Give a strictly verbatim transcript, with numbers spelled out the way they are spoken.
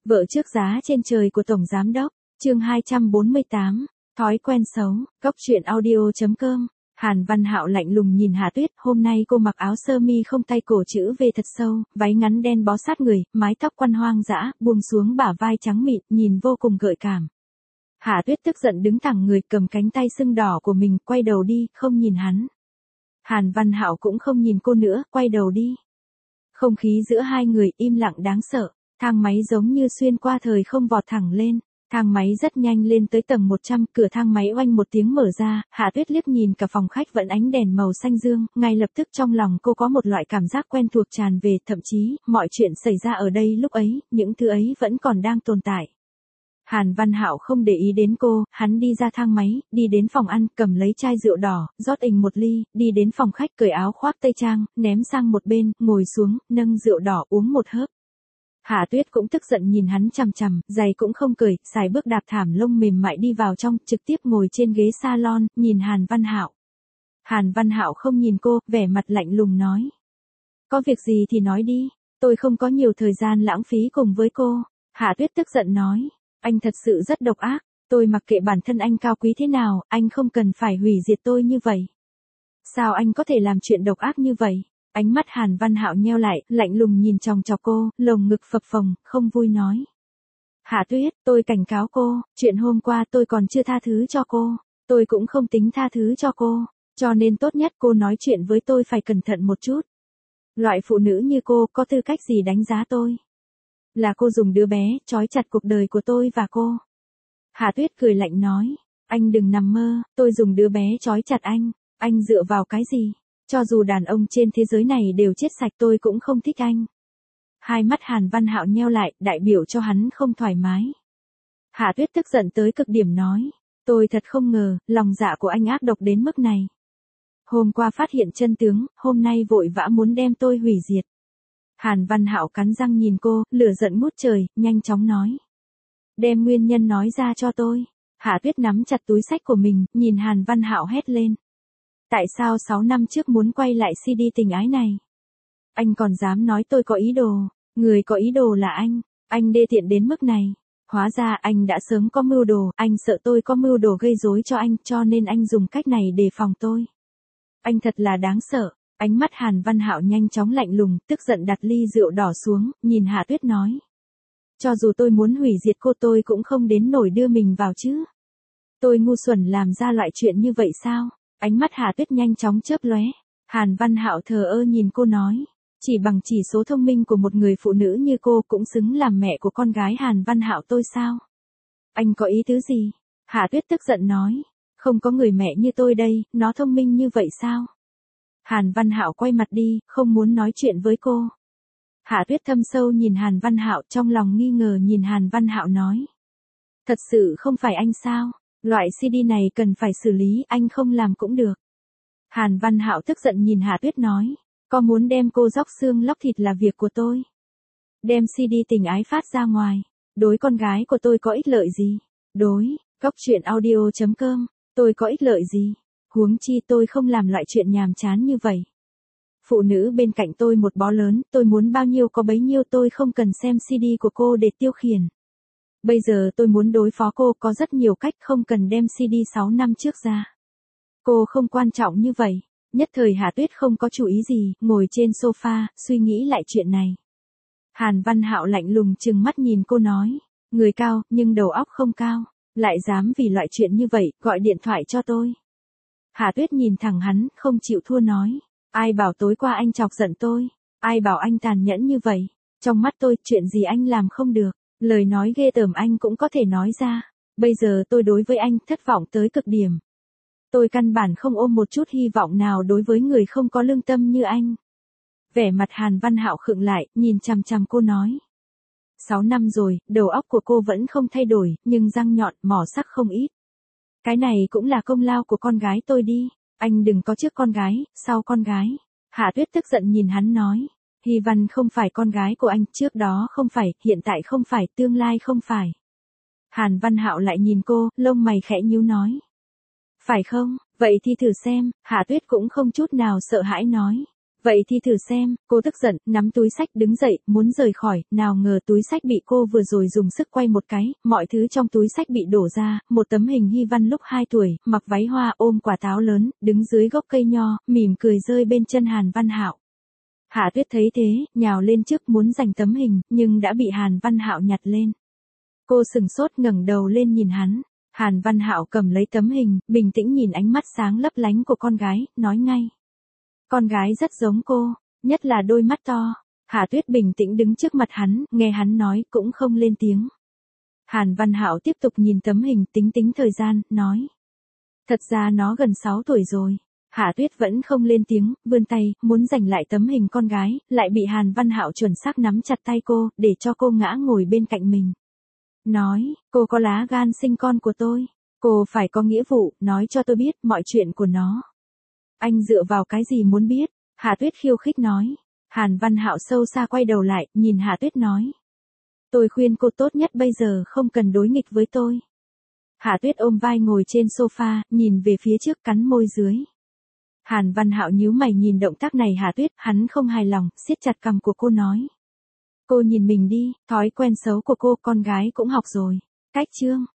Vợ trước giá trên trời của Tổng Giám Đốc, chương hai trăm bốn mươi tám, thói quen xấu, góc truyện audio.com. Hàn Văn Hạo lạnh lùng nhìn Hạ Tuyết, hôm nay cô mặc áo sơ mi không tay cổ chữ V thật sâu, váy ngắn đen bó sát người, mái tóc quăn hoang dã, buông xuống bả vai trắng mịn, nhìn vô cùng gợi cảm. Hạ Tuyết tức giận đứng thẳng người, cầm cánh tay sưng đỏ của mình, quay đầu đi, không nhìn hắn. Hàn Văn Hạo cũng không nhìn cô nữa, quay đầu đi. Không khí giữa hai người im lặng đáng sợ, thang máy giống như xuyên qua thời không vọt thẳng lên. Thang máy rất nhanh lên tới tầng một trăm, cửa thang máy oanh một tiếng mở ra, Hạ Tuyết liếc nhìn cả phòng khách vẫn ánh đèn màu xanh dương, ngay lập tức trong lòng cô có một loại cảm giác quen thuộc tràn về, thậm chí, mọi chuyện xảy ra ở đây lúc ấy, những thứ ấy vẫn còn đang tồn tại. Hàn Văn Hạo không để ý đến cô, hắn đi ra thang máy, đi đến phòng ăn, cầm lấy chai rượu đỏ, rót ình một ly, đi đến phòng khách cởi áo khoác tây trang, ném sang một bên, ngồi xuống, nâng rượu đỏ uống một hớp. Hạ Tuyết cũng tức giận nhìn hắn chằm chằm, giày cũng không cởi, xài bước đạp thảm lông mềm mại đi vào trong, trực tiếp ngồi trên ghế salon, nhìn Hàn Văn Hạo. Hàn Văn Hạo không nhìn cô, vẻ mặt lạnh lùng nói. Có việc gì thì nói đi, tôi không có nhiều thời gian lãng phí cùng với cô. Hạ Tuyết tức giận nói, anh thật sự rất độc ác, tôi mặc kệ bản thân anh cao quý thế nào, anh không cần phải hủy diệt tôi như vậy. Sao anh có thể làm chuyện độc ác như vậy? Ánh mắt Hàn Văn Hạo nheo lại, lạnh lùng nhìn chòng chọc cô, lồng ngực phập phồng, không vui nói. Hạ Tuyết, tôi cảnh cáo cô, chuyện hôm qua tôi còn chưa tha thứ cho cô, tôi cũng không tính tha thứ cho cô, cho nên tốt nhất cô nói chuyện với tôi phải cẩn thận một chút. Loại phụ nữ như cô có tư cách gì đánh giá tôi? Là cô dùng đứa bé, trói chặt cuộc đời của tôi và cô. Hạ Tuyết cười lạnh nói, anh đừng nằm mơ, tôi dùng đứa bé trói chặt anh, anh dựa vào cái gì? Cho dù đàn ông trên thế giới này đều chết sạch tôi cũng không thích anh. Hai mắt Hàn Văn Hạo nheo lại, đại biểu cho hắn không thoải mái. Hạ Tuyết tức giận tới cực điểm nói, tôi thật không ngờ, lòng dạ của anh ác độc đến mức này. Hôm qua phát hiện chân tướng, hôm nay vội vã muốn đem tôi hủy diệt. Hàn Văn Hạo cắn răng nhìn cô, lửa giận ngút trời, nhanh chóng nói. Đem nguyên nhân nói ra cho tôi. Hạ Tuyết nắm chặt túi xách của mình, nhìn Hàn Văn Hạo hét lên. Tại sao sáu năm trước muốn quay lại xê đê tình ái này? Anh còn dám nói tôi có ý đồ, người có ý đồ là anh, anh đê tiện đến mức này. Hóa ra anh đã sớm có mưu đồ, anh sợ tôi có mưu đồ gây rối cho anh, cho nên anh dùng cách này để phòng tôi. Anh thật là đáng sợ. Ánh mắt Hàn Văn Hạo nhanh chóng lạnh lùng, tức giận đặt ly rượu đỏ xuống, nhìn Hạ Tuyết nói. Cho dù tôi muốn hủy diệt cô tôi cũng không đến nổi đưa mình vào chứ. Tôi ngu xuẩn làm ra loại chuyện như vậy sao? Ánh mắt Hạ Tuyết nhanh chóng chớp lóe. Hàn Văn Hạo thờ ơ nhìn cô nói. Chỉ bằng chỉ số thông minh của một người phụ nữ như cô cũng xứng làm mẹ của con gái Hàn Văn Hạo tôi sao? Anh có ý tứ gì? Hạ Tuyết tức giận nói. Không có người mẹ như tôi đây, nó thông minh như vậy sao? Hàn Văn Hạo quay mặt đi, không muốn nói chuyện với cô. Hạ Tuyết thâm sâu nhìn Hàn Văn Hạo, trong lòng nghi ngờ nhìn Hàn Văn Hạo nói. Thật sự không phải anh sao? Loại xê đê này cần phải xử lý, anh không làm cũng được. Hàn Văn Hạo tức giận nhìn Hạ Tuyết nói. Có muốn đem cô róc xương lóc thịt là việc của tôi. Đem xê đê tình ái phát ra ngoài. Đối con gái của tôi có ích lợi gì? Đối, góc truyện audio.com, tôi có ích lợi gì? Huống chi tôi không làm loại chuyện nhàm chán như vậy. Phụ nữ bên cạnh tôi một bó lớn, tôi muốn bao nhiêu có bấy nhiêu, tôi không cần xem xê đê của cô để tiêu khiển. Bây giờ tôi muốn đối phó cô có rất nhiều cách, không cần đem xê đê sáu năm trước ra. Cô không quan trọng như vậy. Nhất thời Hạ Tuyết không có chủ ý gì, ngồi trên sofa, suy nghĩ lại chuyện này. Hàn Văn Hạo lạnh lùng trừng mắt nhìn cô nói. Người cao, nhưng đầu óc không cao. Lại dám vì loại chuyện như vậy, gọi điện thoại cho tôi. Hạ Tuyết nhìn thẳng hắn, không chịu thua nói. Ai bảo tối qua anh chọc giận tôi? Ai bảo anh tàn nhẫn như vậy? Trong mắt tôi, chuyện gì anh làm không được? Lời nói ghê tởm anh cũng có thể nói ra. Bây giờ tôi đối với anh thất vọng tới cực điểm. Tôi căn bản không ôm một chút hy vọng nào đối với người không có lương tâm như anh. Vẻ mặt Hàn Văn Hạo khựng lại, nhìn chằm chằm cô nói. Sáu năm rồi, đầu óc của cô vẫn không thay đổi, nhưng răng nhọn, mỏ sắc không ít. Cái này cũng là công lao của con gái tôi đi. Anh đừng có trước con gái, sau con gái. Hạ Tuyết tức giận nhìn hắn nói. Hy Văn không phải con gái của anh, trước đó không phải, hiện tại không phải, tương lai không phải. Hàn Văn Hạo lại nhìn cô, lông mày khẽ nhíu nói. Phải không, vậy thì thử xem. Hạ Tuyết cũng không chút nào sợ hãi nói. Vậy thì thử xem, cô tức giận, nắm túi xách đứng dậy, muốn rời khỏi, nào ngờ túi xách bị cô vừa rồi dùng sức quay một cái, mọi thứ trong túi xách bị đổ ra, một tấm hình Hy Văn lúc hai tuổi, mặc váy hoa ôm quả táo lớn, đứng dưới gốc cây nho, mỉm cười rơi bên chân Hàn Văn Hạo. Hạ Tuyết thấy thế, nhào lên trước muốn giành tấm hình, nhưng đã bị Hàn Văn Hạo nhặt lên. Cô sừng sốt ngẩng đầu lên nhìn hắn. Hàn Văn Hạo cầm lấy tấm hình, bình tĩnh nhìn ánh mắt sáng lấp lánh của con gái, nói ngay. Con gái rất giống cô, nhất là đôi mắt to. Hạ Tuyết bình tĩnh đứng trước mặt hắn, nghe hắn nói cũng không lên tiếng. Hàn Văn Hạo tiếp tục nhìn tấm hình, tính tính thời gian, nói. Thật ra nó gần sáu tuổi rồi. Hạ Tuyết vẫn không lên tiếng, vươn tay, muốn giành lại tấm hình con gái, lại bị Hàn Văn Hạo chuẩn xác nắm chặt tay cô, để cho cô ngã ngồi bên cạnh mình. Nói, cô có lá gan sinh con của tôi. Cô phải có nghĩa vụ, nói cho tôi biết mọi chuyện của nó. Anh dựa vào cái gì muốn biết? Hạ Tuyết khiêu khích nói. Hàn Văn Hạo sâu xa quay đầu lại, nhìn Hạ Tuyết nói. Tôi khuyên cô tốt nhất bây giờ không cần đối nghịch với tôi. Hạ Tuyết ôm vai ngồi trên sofa, nhìn về phía trước cắn môi dưới. Hàn Văn Hạo nhíu mày nhìn động tác này Hạ Tuyết, hắn không hài lòng, siết chặt cằm của cô nói. Cô nhìn mình đi, thói quen xấu của cô con gái cũng học rồi. Cách chương.